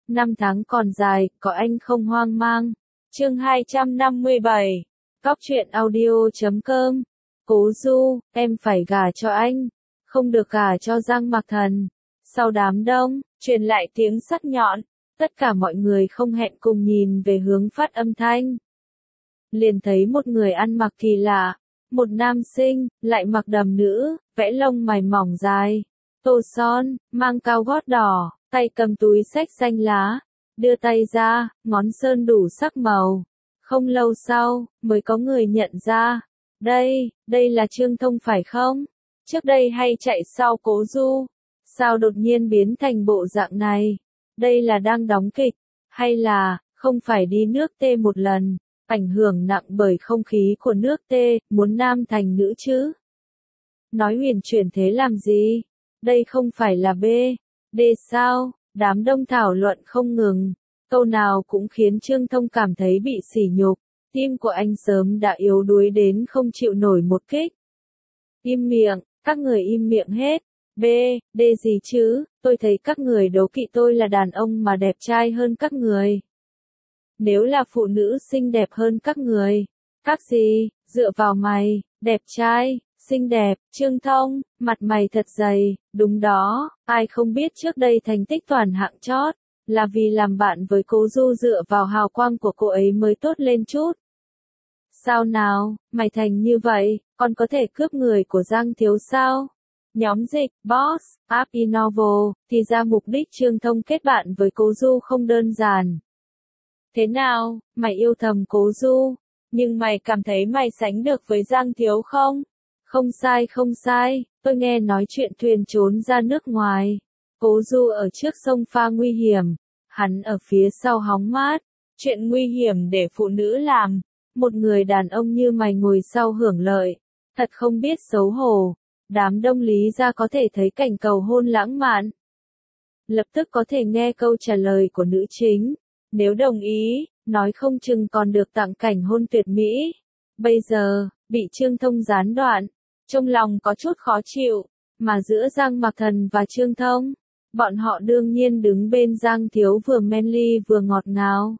Năm tháng còn dài, có anh không hoang mang. Chương 257. Cóc truyện audio.com. Cố Du, em phải gả cho anh, không được gả cho Giang Mặc Thần. Sau đám đông, truyền lại tiếng sắt nhọn, tất cả mọi người không hẹn cùng nhìn về hướng phát âm thanh. Liền thấy một người ăn mặc kỳ lạ, một nam sinh, lại mặc đầm nữ, vẽ lông mày mỏng dài, tô son, mang cao gót đỏ, tay cầm túi xách xanh lá, đưa tay ra, ngón sơn đủ sắc màu. Không lâu sau, mới có người nhận ra, đây là Trương Thông phải không? Trước đây hay chạy sau Cố Du, sao đột nhiên biến thành bộ dạng này? Đây là đang đóng kịch, hay là, không phải đi nước T một lần, ảnh hưởng nặng bởi không khí của nước T, muốn nam thành nữ chứ? Nói huyền chuyển thế làm gì? Đây không phải là B, D sao? Đám đông thảo luận không ngừng, câu nào cũng khiến Trương Thông cảm thấy bị sỉ nhục, tim của anh sớm đã yếu đuối đến không chịu nổi một kích. Im miệng, các người im miệng hết. B, D gì chứ, tôi thấy các người đố kỵ tôi là đàn ông mà đẹp trai hơn các người. Nếu là phụ nữ xinh đẹp hơn các người, các gì, dựa vào mày, đẹp trai, xinh đẹp, Trương Thông, mặt mày thật dày, đúng đó, ai không biết trước đây thành tích toàn hạng chót, là vì làm bạn với Cố Du dựa vào hào quang của cô ấy mới tốt lên chút. Sao nào, mày thành như vậy, còn có thể cướp người của Giang Thiếu sao? Nhóm dịch, Boss, App Innovo, thì ra mục đích Trương Thông kết bạn với Cố Du không đơn giản. Thế nào, mày yêu thầm Cố Du, nhưng mày cảm thấy mày sánh được với Giang Thiếu không? Không sai, tôi nghe nói chuyện thuyền trốn ra nước ngoài. Cố Du ở trước sông pha nguy hiểm, hắn ở phía sau hóng mát. Chuyện nguy hiểm để phụ nữ làm, một người đàn ông như mày ngồi sau hưởng lợi, thật không biết xấu hổ. Đám đông lý ra có thể thấy cảnh cầu hôn lãng mạn. Lập tức có thể nghe câu trả lời của nữ chính. Nếu đồng ý, nói không chừng còn được tặng cảnh hôn tuyệt mỹ. Bây giờ, bị Trương Thông gián đoạn, trong lòng có chút khó chịu, mà giữa Giang Mặc Thần và Trương Thông, bọn họ đương nhiên đứng bên Giang Thiếu vừa manly vừa ngọt ngào.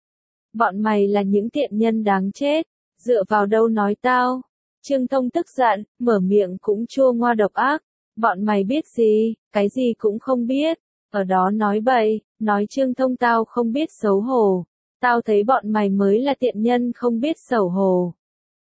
Bọn mày là những tiện nhân đáng chết, dựa vào đâu nói tao? Trương Thông tức giận, mở miệng cũng chua ngoa độc ác, bọn mày biết gì, cái gì cũng không biết, ở đó nói bậy, nói Trương Thông tao không biết xấu hổ, tao thấy bọn mày mới là tiện nhân không biết xấu hổ.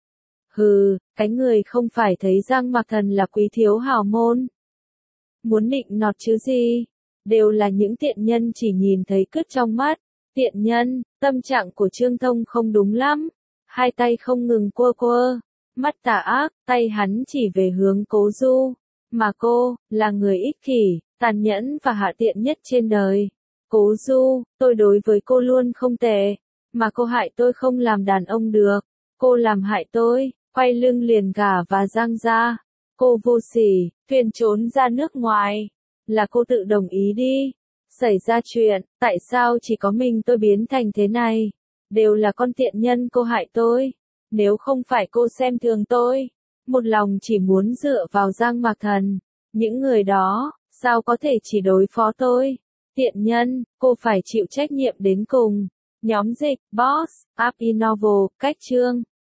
Hừ, cái người không phải thấy Giang Mặc Thần là quý thiếu hào môn. Muốn nịnh nọt chứ gì, đều là những tiện nhân chỉ nhìn thấy cứt trong mắt, tiện nhân, tâm trạng của Trương Thông không đúng lắm, hai tay không ngừng quơ, mắt tà ác, tay hắn chỉ về hướng Cố Du, mà cô, là người ích kỷ, tàn nhẫn và hạ tiện nhất trên đời. Cố Du, tôi đối với cô luôn không tệ, mà cô hại tôi không làm đàn ông được, cô làm hại tôi, quay lưng liền gả và Giang ra. Cô vô sỉ, thuyền trốn ra nước ngoài, là cô tự đồng ý đi. Xảy ra chuyện, tại sao chỉ có mình tôi biến thành thế này? Đều là con tiện nhân cô hại tôi. Nếu không phải cô xem thường tôi, một lòng chỉ muốn dựa vào Giang Mặc Thần, những người đó, sao có thể chỉ đối phó tôi? Tiện nhân, cô phải chịu trách nhiệm đến cùng. Nhóm dịch, Boss, App Innovo, cách chương.